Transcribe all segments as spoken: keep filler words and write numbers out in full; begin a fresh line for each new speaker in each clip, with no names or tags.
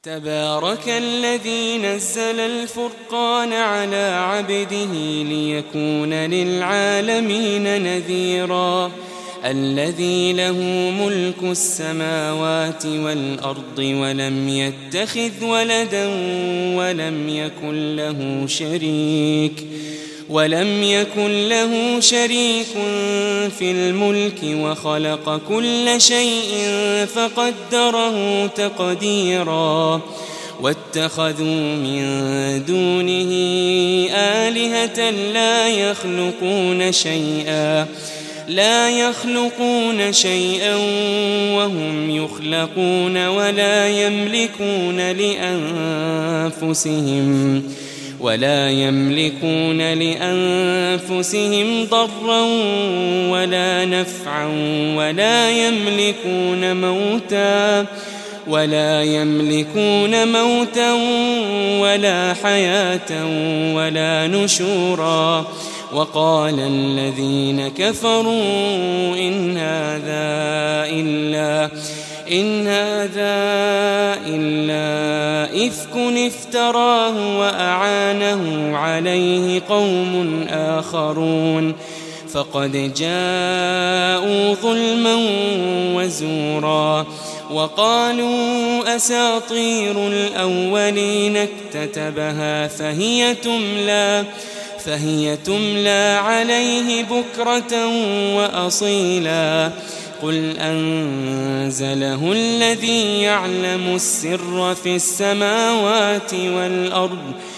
تبارك الذي نزل الفرقان على عبده ليكون للعالمين نذيرا الذي له ملك السماوات والأرض ولم يتخذ ولدا ولم يكن له شريك ولم يكن له شريك في الملك وخلق كل شيء فقدره تقديرا واتخذوا من دونه آلهة لا يخلقون شيئا لا يخلقون شيئا وهم يخلقون ولا يملكون لأنفسهم ولا يملكون لأنفسهم ضرا ولا نفعا ولا يملكون موتا ولا يملكون موتا ولا حياة ولا نشورا وقال الذين كفروا إن هذا إلا إن هذا إلا إفك افتراه وأعانه عليه قوم آخرون فقد جاءوا ظلما وزورا وقالوا أساطير الأولين اكتتبها فهي تملى فهي تملى عليه بكرة وأصيلا قل أنزله الذي يعلم السر في السماوات والأرض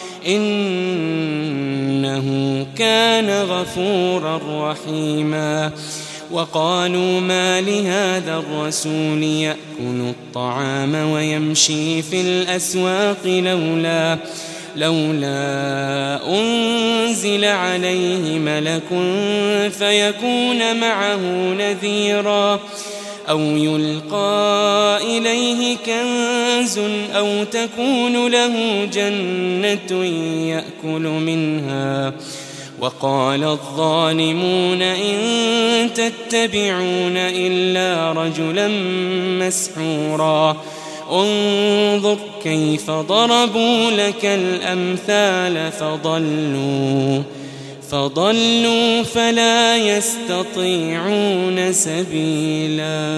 إنه كان غفورا رحيما وقالوا ما لهذا الرسول يأكل الطعام ويمشي في الأسواق لولا لولا أنزل عليه ملك فيكون معه نذيرا أو يلقى إليه كنز أو تكون له جنة يأكل منها وقال الظالمون إن تتبعون إلا رجلا مسحورا انظر كيف ضربوا لك الأمثال فضلوا فضلوا فلا يستطيعون سبيلا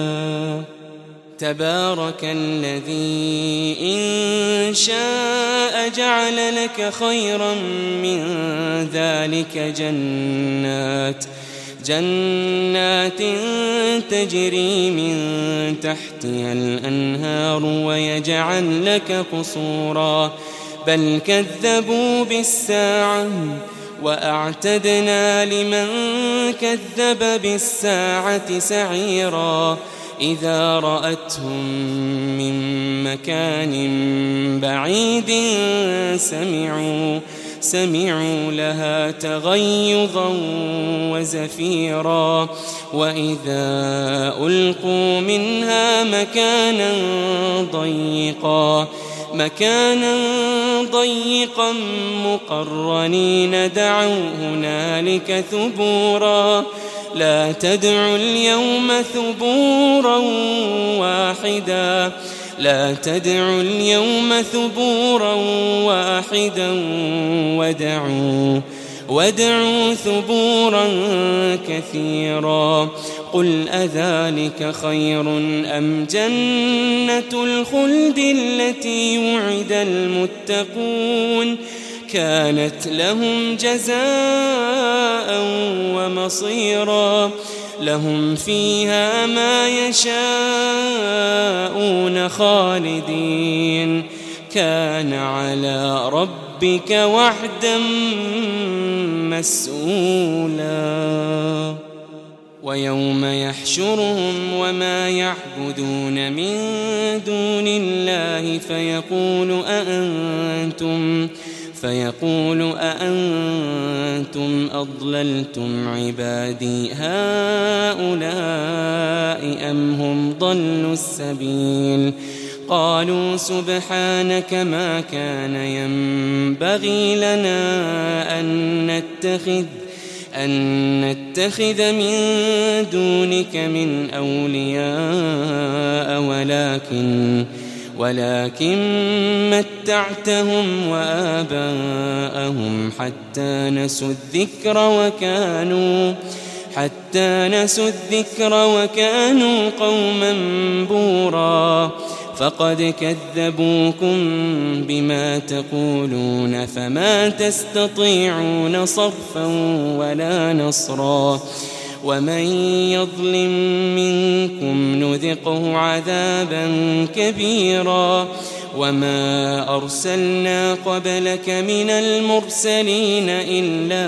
تبارك الذي إن شاء جعل لك خيرا من ذلك جنات جنات تجري من تحتها الأنهار ويجعل لك قصورا بل كذبوا بالساعة وأعتدنا لمن كذب بالساعة سعيرا إذا رأتهم من مكان بعيد سمعوا سمعوا لها تغيظا وزفيرا وإذا ألقوا منها مكانا ضيقا مكانا ضيقا مقرنين دعوا هنالك ثبورا لا تدعوا اليوم ثبورا واحدا لا تدعوا اليوم ثبورا واحدا ودعوا ودعوا ثبورا كثيرا قل أذلك خير أم جنة الخلد التي وعد المتقون كانت لهم جزاء ومصيرا لهم فيها ما يشاءون خالدين كان على ربك وعدا مسؤولا ويوم يحشرهم وما يعبدون من دون الله فيقول أأنتم فيقول أأنتم أضللتم عبادي هؤلاء أم هم ضلوا السبيل قالوا سبحانك ما كان ينبغي لنا أن نتخذ أن نتخذ من دونك من أولياء ولكن ولكن متعتهم وآباءهم حتى نسوا الذكر وكانوا حتى نسوا الذكر وكانوا قوما بورا فقد كذبوكم بما تقولون فما تستطيعون صرفا ولا نصرا ومن يظلم منكم نذقه عذابا كبيرا وما أرسلنا قبلك من المرسلين إلا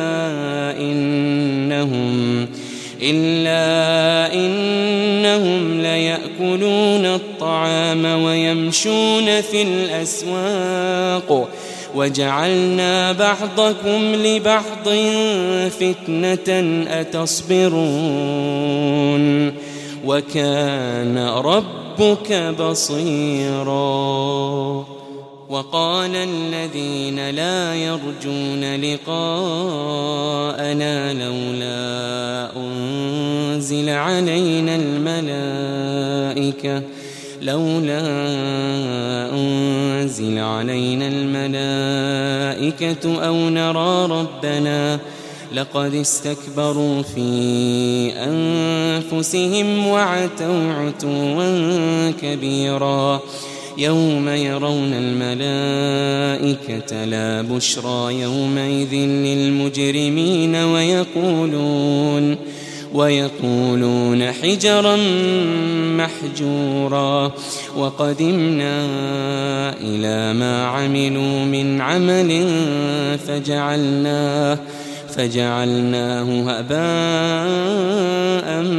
إنهم إلا إنهم ليأكلون الطعام ويمشون في الأسواق وجعلنا بعضكم لبعض فتنة أتصبرون وكان ربك بصيرا. وقال الذين لا يرجون لقاءنا لولا أنزل علينا الملائكة لولا أنزل علينا الملائكة أو نرى ربنا لقد استكبروا في أنفسهم وعتوا عتوا كبيرا يوم يرون الملائكة لا بشرى يومئذ للمجرمين ويقولون ويقولون حجرا محجورا وقدمنا إلى ما عملوا من عمل فجعلناه فجعلناه هباء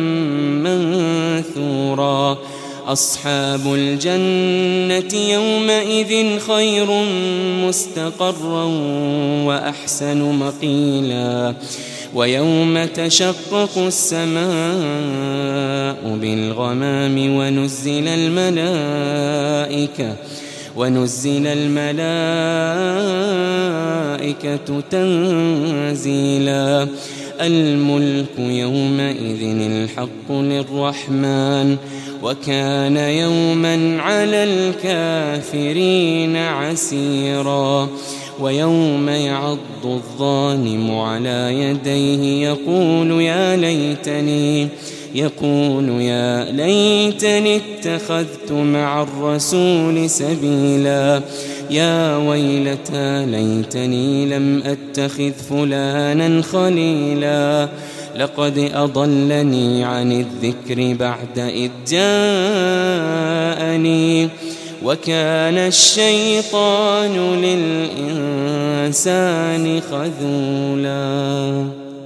منثورا. أصحاب الجنة يومئذ خير مستقرا وأحسن مقيلا ويوم تشقق السماء بالغمام ونزل الملائكة ونزل الملائكة تنزيلا. الملك يومئذ الحق للرحمن وكان يوما على الكافرين عسيرا. ويوم يعض الظالم على يديه يقول يا ليتني يقول يا ليتني اتخذت مع الرسول سبيلا يا ويلتى ليتني لم أتخذ فلانا خليلا لقد أضلني عن الذكر بعد إذ جاءني وكان الشيطان للإنسان خذولا.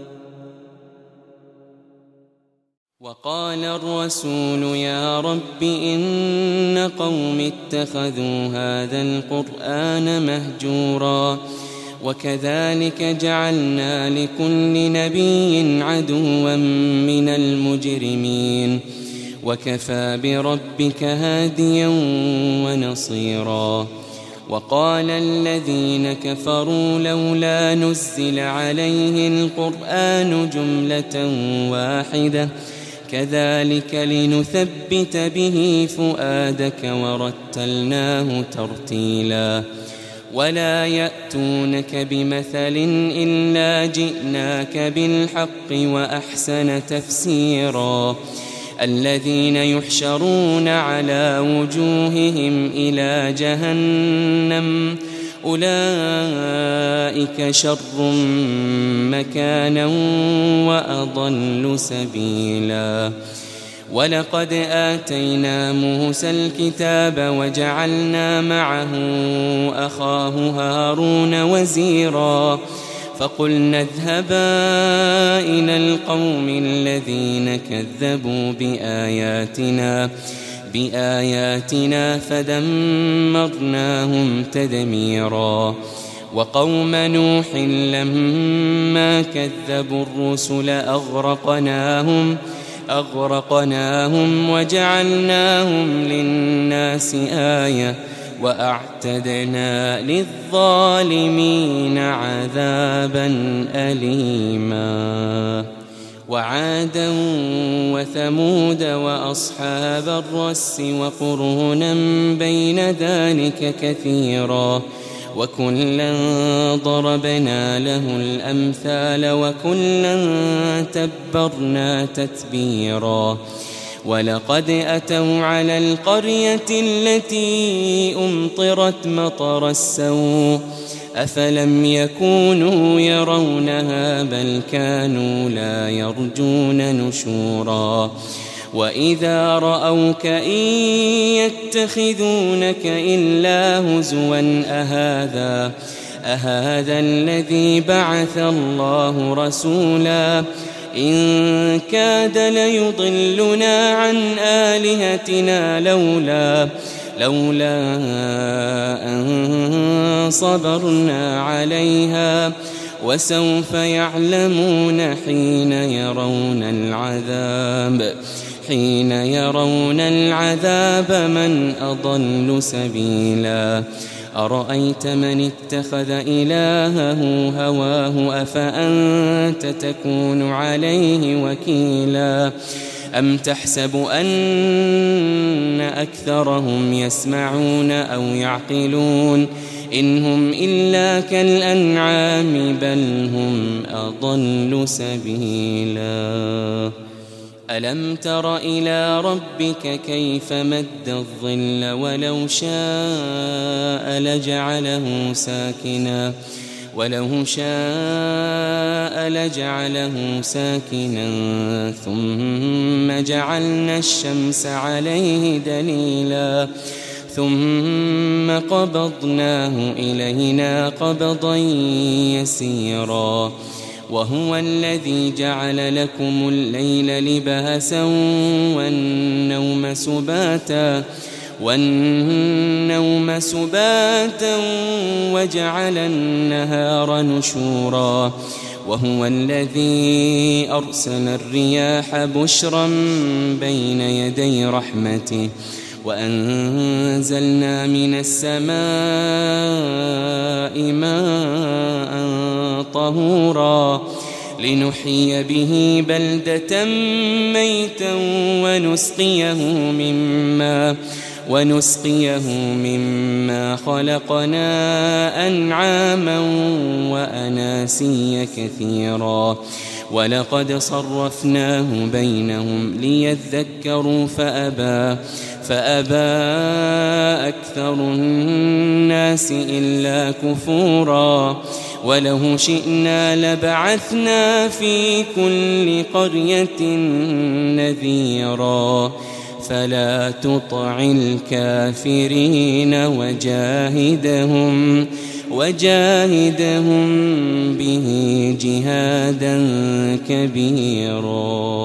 وقال الرسول يا رب إن قوم اتخذوا هذا القرآن مهجورا وكذلك جعلنا لكل نبي عدوا من المجرمين وكفى بربك هاديا ونصيرا. وقال الذين كفروا لولا نزل عليه القرآن جملة واحدة كذلك لنثبت به فؤادك ورتلناه ترتيلا. ولا يأتونك بمثل إلا جئناك بالحق وأحسن تفسيرا. الذين يحشرون على وجوههم إلى جهنم أولئك شر مكانا وأضل سبيلا. ولقد آتينا موسى الكتاب وجعلنا معه أخاه هارون وزيرا فقلنا اذهبا إلى القوم الذين كذبوا بآياتنا بآياتنا فدمرناهم تدميرا. وقوم نوح لما كذبوا الرسل أغرقناهم أغرقناهم وجعلناهم للناس آية وأعتدنا للظالمين عذابا أليما. وعادا وثمود وأصحاب الرس وقرونا بين ذلك كثيرا وكلا ضربنا له الأمثال وكلا تبرنا تتبيرا ولقد أتوا على القرية التي أمطرت مطر السوء أفلم يكونوا يرونها بل كانوا لا يرجون نشورا وإذا رأوك إن يتخذونك إلا هزوا أهذا أهذا الذي بعث الله رسولا إن كاد ليضلنا عن آلهتنا لولا لولا أن صبرنا عليها وسوف يعلمون حين يرون العذاب حين يرون العذاب من أضل سبيلا أرأيت من اتخذ إلهه هواه أفأنت تكون عليه وكيلا أم تحسب أن أكثرهم يسمعون أو يعقلون إن هم إلا كالأنعام بل هم أضل سبيلا ألم تر إلى ربك كيف مد الظل ولو شاء لجعله ساكنا ولو شاء لجعله ساكنا ثم جعلنا الشمس عليه دليلا ثم قبضناه إلينا قبضا يسيرا وهو الذي جعل لكم الليل لباسا والنوم سباتا والنوم سباتا وجعل النهار نشورا وهو الذي أرسل الرياح بشرا بين يدي رحمته وأنزلنا من السماء ماء طهورا لنحيي به بلدة ميتا ونسقيه مما ونسقيه مما خلقنا أنعاما وأناسيا كثيرا ولقد صرفناه بينهم ليذكروا فأبى فأبى أكثر الناس إلا كفورا ولو شئنا لبعثنا في كل قرية نذيرا فلا تطع الكافرين وجاهدهم وجاهدهم به جهادا كبيرا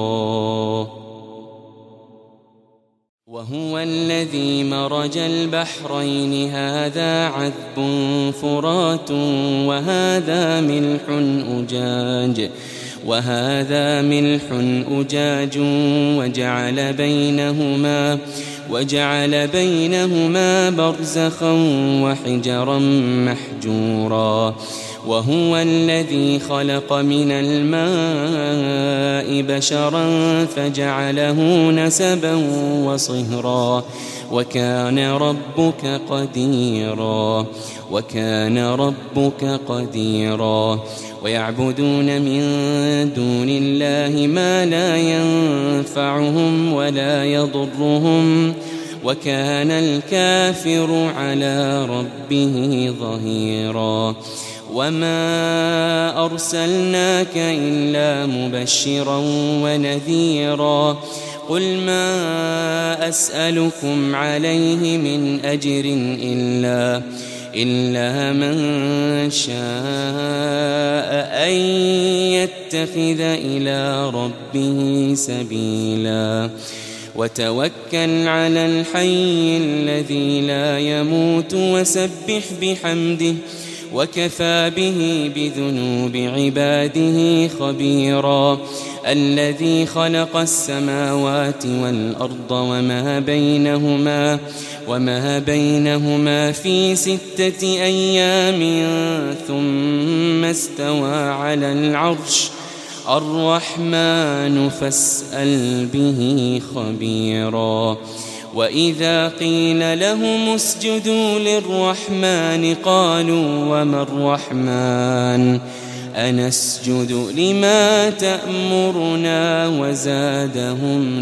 وهو الذي مرج البحرين هذا عذب فرات وهذا ملح أجاج وهذا ملح أجاج وجعل بينهما وجعل بينهما برزخا وحجرا محجورا وهو الذي خلق من الماء بشرا فجعله نسبا وصهرا وكان ربك قديرا وكان ربك قديرا ويعبدون من دون الله ما لا ينفعهم ولا يضرهم وكان الكافر على ربه ظهيرا وما أرسلناك إلا مبشرا ونذيرا قل ما أسألكم عليه من أجر إلا إلا من شاء أن يتخذ إلى ربه سبيلا وتوكل على الحي الذي لا يموت وسبح بحمده وكفى به بذنوب عباده خبيرا الذي خلق السماوات والأرض وما بينهما وما بينهما في ستة أيام ثم استوى على العرش الرحمن فاسأل به خبيرا وإذا قيل لهم اسجدوا للرحمن قالوا وما الرحمن أنسجد لما تأمرنا وزادهم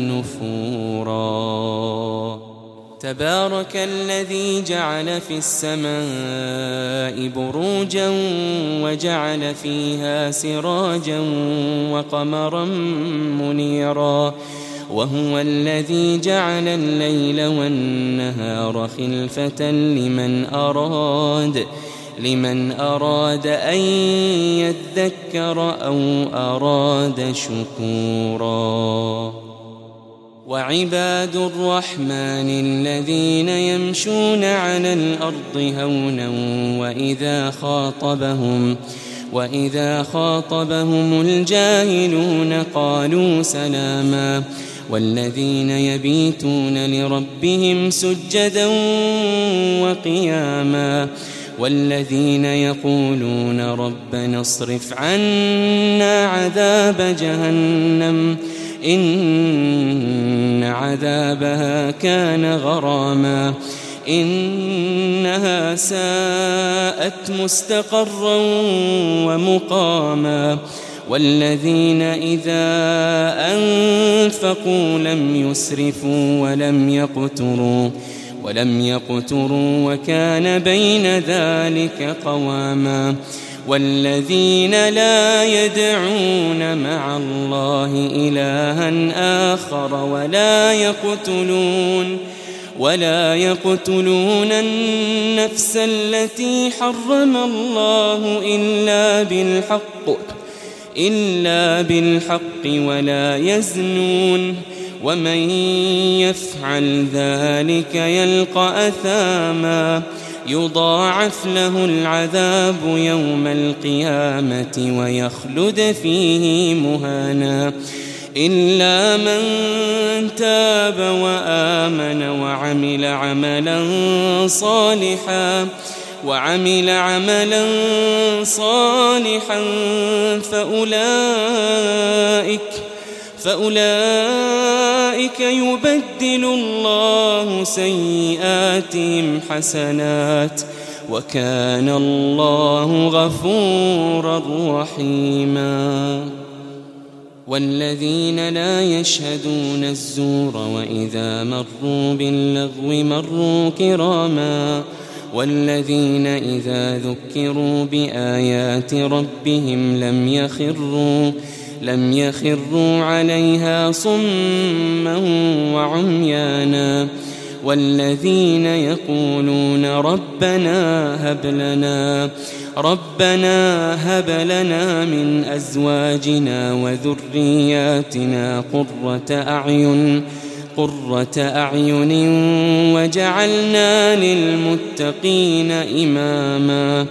نفورا تبارك الذي جعل في السماء بروجا وجعل فيها سراجا وقمرا منيرا وهو الذي جعل الليل والنهار خلفة لمن أراد لمن أراد أن يذكر أو أراد شكورا وعباد الرحمن الذين يمشون على الأرض هونا وإذا خاطبهم وإذا خاطبهم الجاهلون قالوا سلاما والذين يبيتون لربهم سجدا وقياما والذين يقولون ربنا اصرف عنا عذاب جهنم إن عذابها كان غراما إنها ساءت مستقرا ومقاما والذين إذا أنفقوا لم يسرفوا ولم يقتروا ولم يقتروا وكان بين ذلك قواما والذين لا يدعون مع الله إلها آخر ولا يقتلون ولا يقتلون النفس التي حرم الله إلا بالحق إلا بالحق ولا يزنون ومن يفعل ذلك يلقى أثاما يضاعف له العذاب يوم القيامة ويخلد فيه مهانا إلا من تاب وآمن وعمل عملا صالحا وعمل عملا صالحا فأولئك فأولئك يبدل الله سيئاتهم حسنات وكان الله غفورا رحيما والذين لا يشهدون الزور وإذا مروا باللغو مروا كراما والذين إذا ذكروا بآيات ربهم لم يخروا لم يخروا عليها صما وعميانا والذين يقولون ربنا هب لنا ربنا هب لنا من أزواجنا وذرياتنا قرة أعين قرة أعين وجعلنا للمتقين إماما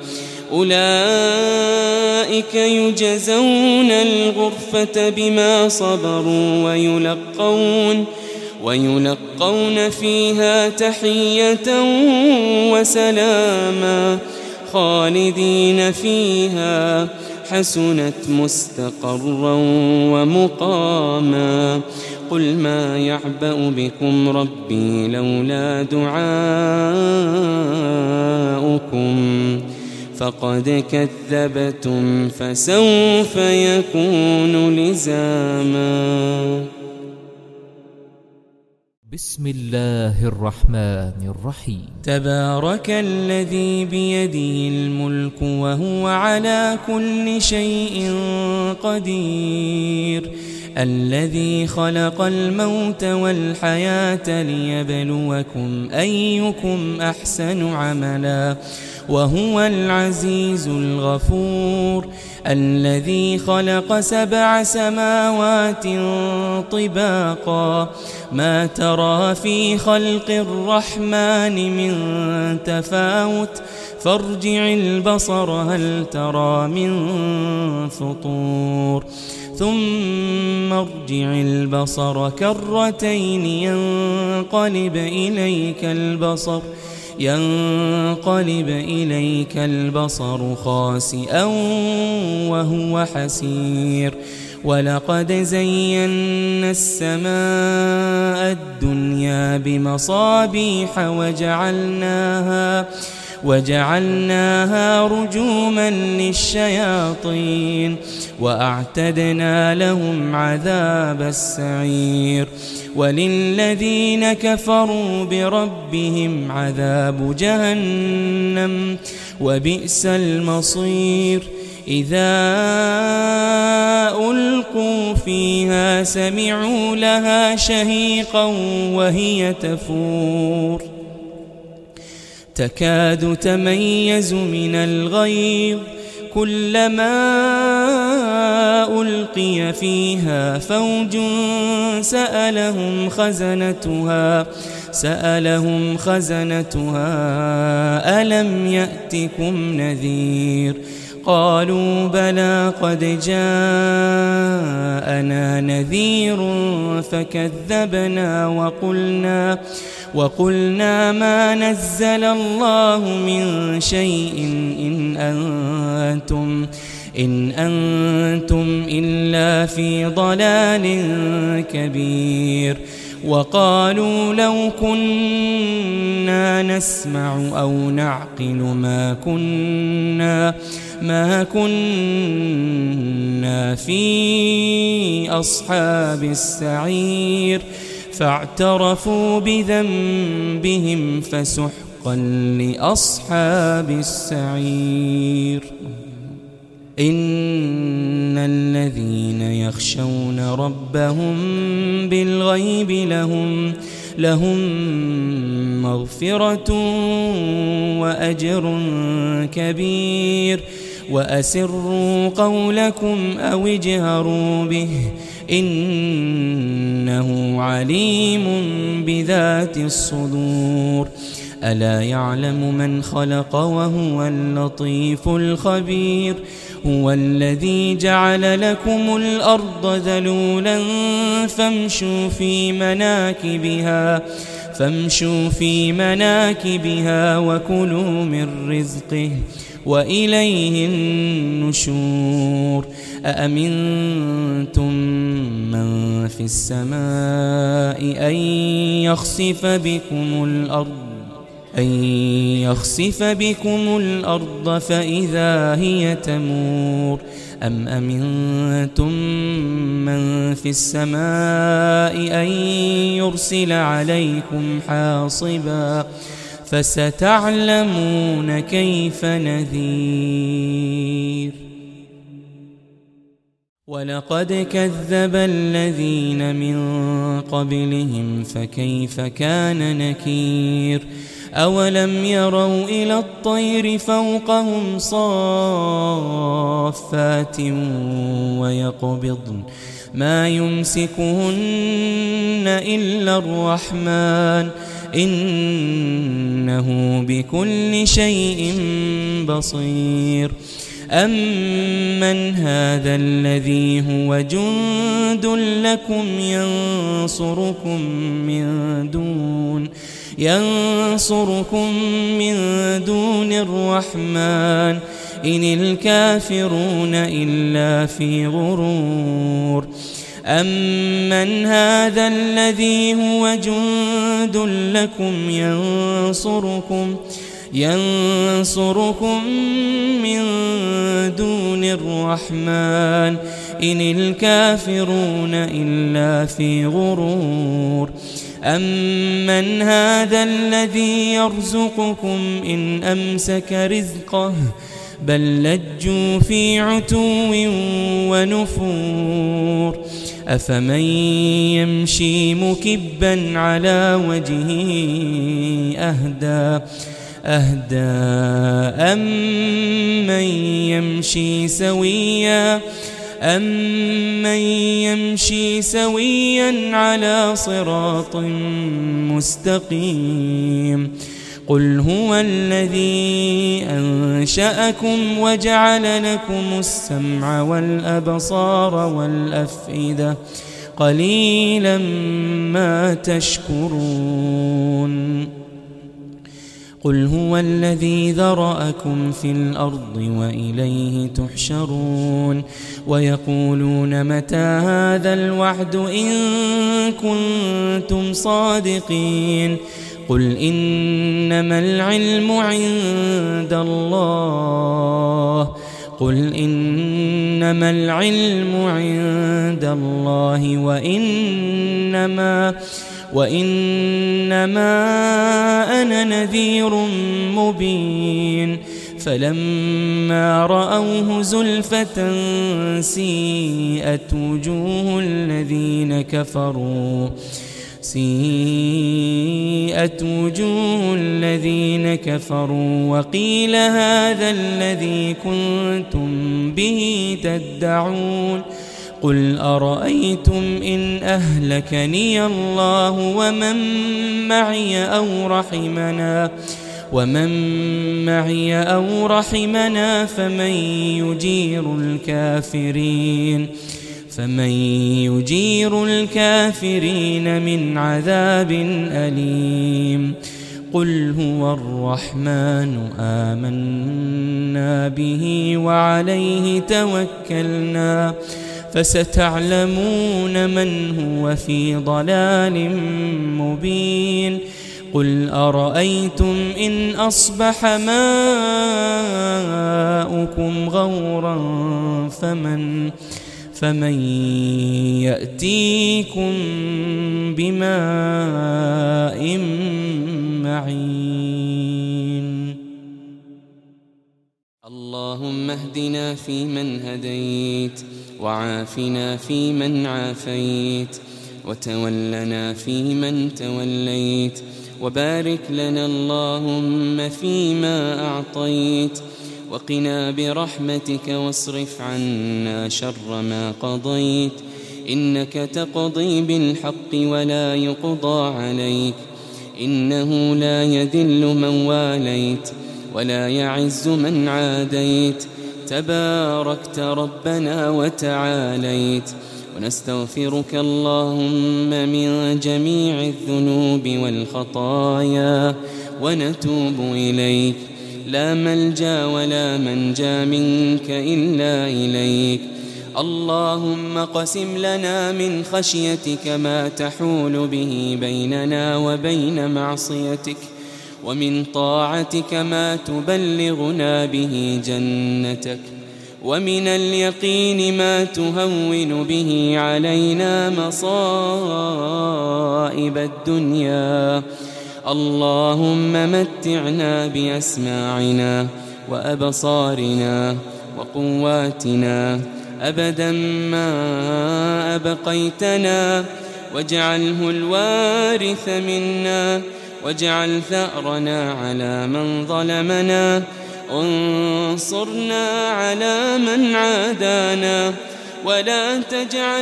أولئك يجزون الغرفة بما صبروا ويلقون ويلقون فيها تحية وسلاما خالدين فيها حسنت مستقرا ومقاما قل ما يعبأ بكم ربي لولا دعاؤكم فقد كذبتم فسوف يكون لزاما.
بسم الله الرحمن الرحيم.
تبارك الذي بيده الملك وهو على كل شيء قدير الذي خلق الموت والحياة ليبلوكم أيكم أحسن عملا وهو العزيز الغفور الذي خلق سبع سماوات طباقا ما ترى في خلق الرحمن من تفاوت فارجع البصر هل ترى من فطور ثم ارجع البصر كرتين ينقلب إليك البصر ينقلب إليك البصر خاسئا وهو حسير ولقد زينا السماء الدنيا بمصابيح وجعلناها وجعلناها رجوما للشياطين وأعتدنا لهم عذاب السعير وللذين كفروا بربهم عذاب جهنم وبئس المصير إذا ألقوا فيها سمعوا لها شهيقا وهي تفور تكاد تميز من الغيظ كلما ألقي فيها فوج سألهم خزنتها سألهم خزنتها ألم يأتكم نذير قالوا بلى قد جاءنا نذير فكذبنا وقلنا وقلنا ما نزل الله من شيء إن أنتم إن أنتم إلا في ضلال كبير وقالوا لو كنا نسمع أو نعقل ما كنا ما كنا في أصحاب السعير فاعترفوا بذنبهم فسحقا لأصحاب السعير إن الذين يخشون ربهم بالغيب لهم لهم مغفرة وأجر كبير وأسروا قولكم أو اجهروا به إنه عليم بذات الصدور ألا يعلم من خلق وهو اللطيف الخبير هو الذي جعل لكم الأرض ذلولا فامشوا في مناكبها فامشوا في مناكبها وكلوا من رزقه وإليه النشور أأمنتم من في السماء أن يخسف بكم الأرض أن يخسف بكم الأرض فإذا هي تمور أم أمنتم من في السماء أن يرسل عليكم حاصبا فستعلمون كيف نذير ولقد كذب الذين من قبلهم فكيف كان نكير أولم يروا إلى الطير فوقهم صافات ويقبضن ما يمسكهن إلا الرحمن إنه بكل شيء بصير أمن هذا الذي هو جند لكم ينصركم من دون ينصركم من دون الرحمن إن الكافرون إلا في غرور أمن هذا الذي هو جند لكم ينصركم ينصركم من دون الرحمن إن الكافرون إلا في غرور أمن هذا الذي يرزقكم إن أمسك رزقه بل لجوا في عتو ونفور أفمن يمشي مكبا على وجهه أهدى أهدى أمن يمشي سويا أمن يمشي سويا على صراط مستقيم قل هو الذي أنشأكم وجعل لكم السمع والأبصار والأفئدة قليلا ما تشكرون قل هو الذي ذرأكم في الأرض وإليه تحشرون ويقولون متى هذا الوعد إن كنتم صادقين قل إنما العلم عند الله قل إنما العلم عند الله وإنما وإنما أنا نذير مبين فلما رأوه زلفة سيئت وجوه الذين كفروا سيئت وجوه الذين كفروا وقيل هذا الذي كنتم به تدعون قل أرأيتم إن أهلكني الله ومن معي أو رحمنا ومن معي أو رحمنا فمن يجير الكافرين فمن يجير الكافرين من عذاب أليم قل هو الرحمن آمنا به وعليه توكلنا فستعلمون من هو في ضلال مبين قل أرأيتم إن أصبح ماؤكم غورا فمن فمن يأتيكم بماء معين اللهم اهدنا فيمن هديت وعافنا فيمن عافيت وتولنا فيمن توليت وبارك لنا اللهم فيما أعطيت وقنا برحمتك واصرف عنا شر ما قضيت إنك تقضي بالحق ولا يقضى عليك إنه لا يذل من واليت ولا يعز من عاديت تباركت ربنا وتعاليت ونستغفرك اللهم من جميع الذنوب والخطايا ونتوب إليك لا ملجأ ولا منجا منك إلا إليك اللهم قسم لنا من خشيتك ما تحول به بيننا وبين معصيتك ومن طاعتك ما تبلغنا به جنتك ومن اليقين ما تهون به علينا مصائب الدنيا اللهم متعنا بأسماعنا وأبصارنا وقواتنا أبدا ما أبقيتنا واجعله الوارث منا واجعل ثأرنا على من ظلمنا وانصرنا على من عادانا ولا تجعل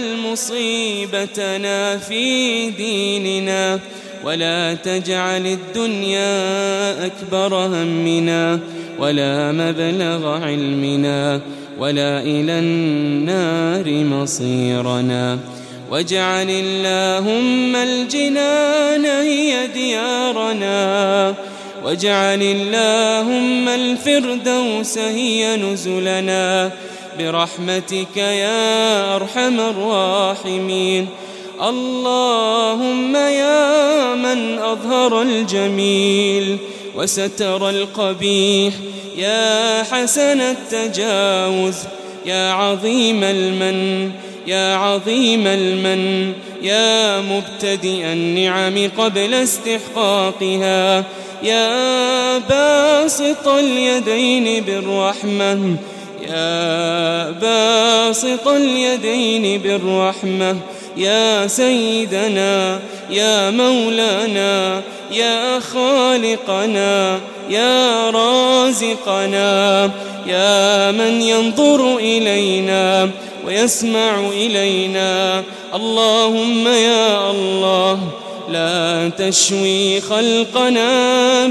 مصيبتنا في ديننا ولا تجعل الدنيا أكبر همنا ولا مبلغ علمنا ولا إلى النار مصيرنا واجعل اللهم الجنان هي ديارنا واجعل اللهم الفردوس هي نزلنا برحمتك يا أرحم الراحمين اللهم يا من أظهر الجميل وستر القبيح يا حسن التجاوز يا عظيم المن يا عظيم المن يا مبتدئ النعم قبل استحقاقها يا باسط اليدين بالرحمة يا باسط اليدين بالرحمة يا سيدنا يا مولانا يا خالقنا يا رازقنا يا من ينظر إلينا ويسمع إلينا اللهم يا الله لا تشوي خلقنا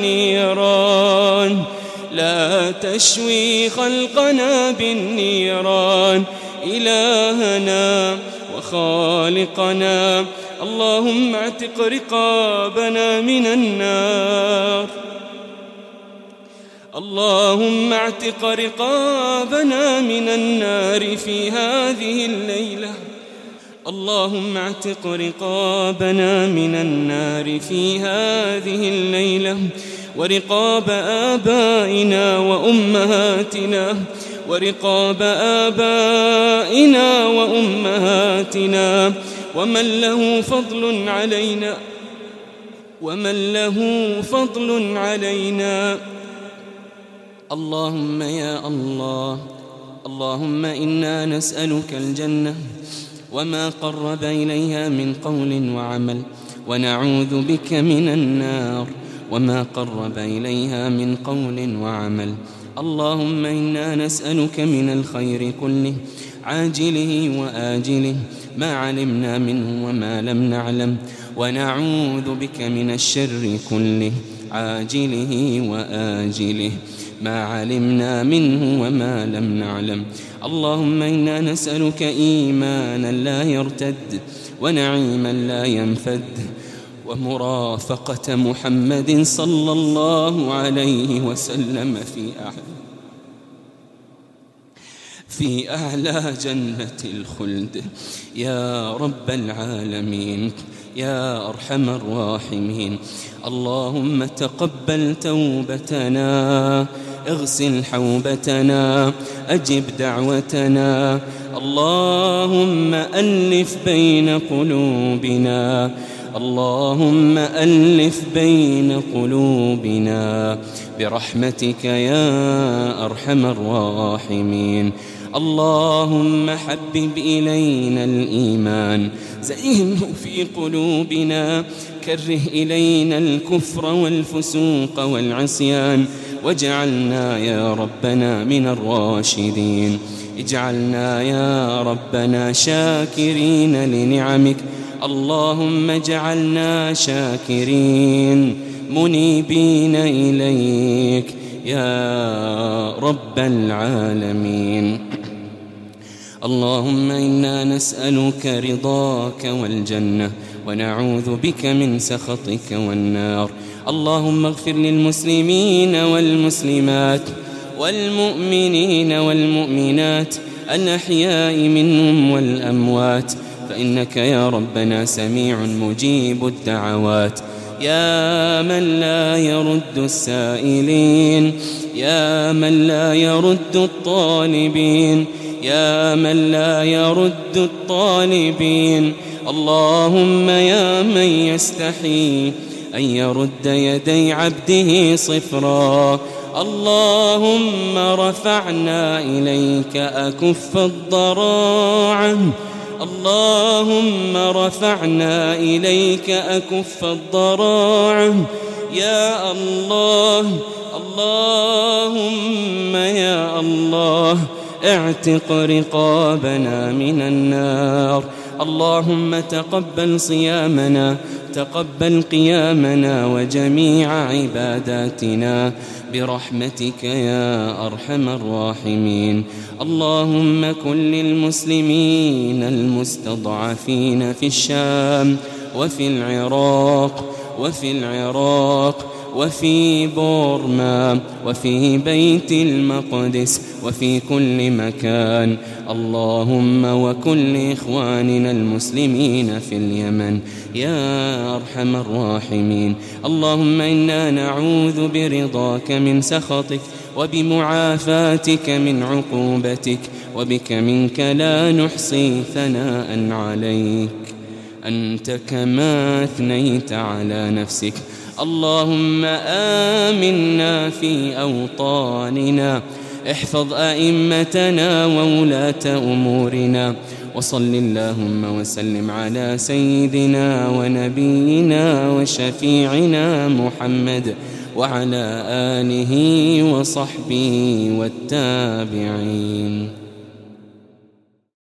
بالنيران لا تشوي خلقنا بالنيران إلهنا وخالقنا اللهم اعتق رقابنا من النار اللهم اعتق رقابنا من النار في هذه الليلة اللهم اعتق رقابنا من النار في هذه الليلة ورقاب آبائنا وأمهاتنا ورقاب آبائنا وأمهاتنا ومن له فضل علينا ومن له فضل علينا. اللهم يا الله اللهم إنا نسألك الجنة وما قرب إليها من قول وعمل، ونعوذ بك من النار وما قرب إليها من قول وعمل. اللهم إنا نسألك من الخير كله عاجله وآجله ما علمنا منه وما لم نعلم، ونعوذ بك من الشر كله عاجله وآجله ما علمنا منه وما لم نعلم. اللهم إنا نسألك إيمانا لا يرتد ونعيما لا ينفد ومرافقة محمد صلى الله عليه وسلم في أعلى في أعلى جنة الخلد يا رب العالمين يا أرحم الراحمين. اللهم تقبل توبتنا، اغسل حوبتنا، أجب دعوتنا. اللهم ألف بين قلوبنا اللهم ألف بين قلوبنا برحمتك يا أرحم الراحمين. اللهم حبب إلينا الإيمان، زينه في قلوبنا، كره إلينا الكفر والفسوق والعصيان، واجعلنا يا ربنا من الراشدين. اجعلنا يا ربنا شاكرين لنعمك. اللهم اجعلنا شاكرين منيبين إليك يا رب العالمين. اللهم إنا نسألك رضاك والجنة ونعوذ بك من سخطك والنار. اللهم اغفر للمسلمين والمسلمات والمؤمنين والمؤمنات الأحياء منهم والأموات، فإنك يا ربنا سميع مجيب الدعوات. يا من لا يرد السائلين، يا من لا يرد الطالبين، يا من لا يرد الطالبين. اللهم يا من يستحي أن يرد يدي عبده صفرا. اللهم رفعنا إليك أكف الضراعة اللهم رفعنا إليك أكف الضراعة يا الله. اللهم يا الله اعتق رقابنا من النار. اللهم تقبل صيامنا، تقبل قيامنا وجميع عباداتنا برحمتك يا أرحم الراحمين. اللهم كن للمسلمين المستضعفين في الشام وفي العراق وفي العراق وفي بورما وفي بيت المقدس وفي كل مكان. اللهم وكل إخواننا المسلمين في اليمن يا أرحم الراحمين. اللهم إنا نعوذ برضاك من سخطك وبمعافاتك من عقوبتك، وبك منك لا نحصي ثناء عليك أنت كما أثنيت على نفسك. اللهم آمنا في أوطاننا، احفظ أئمتنا وولاة أمورنا، وصل اللهم وسلم على سيدنا ونبينا وشفيعنا محمد وعلى آله وصحبه والتابعين.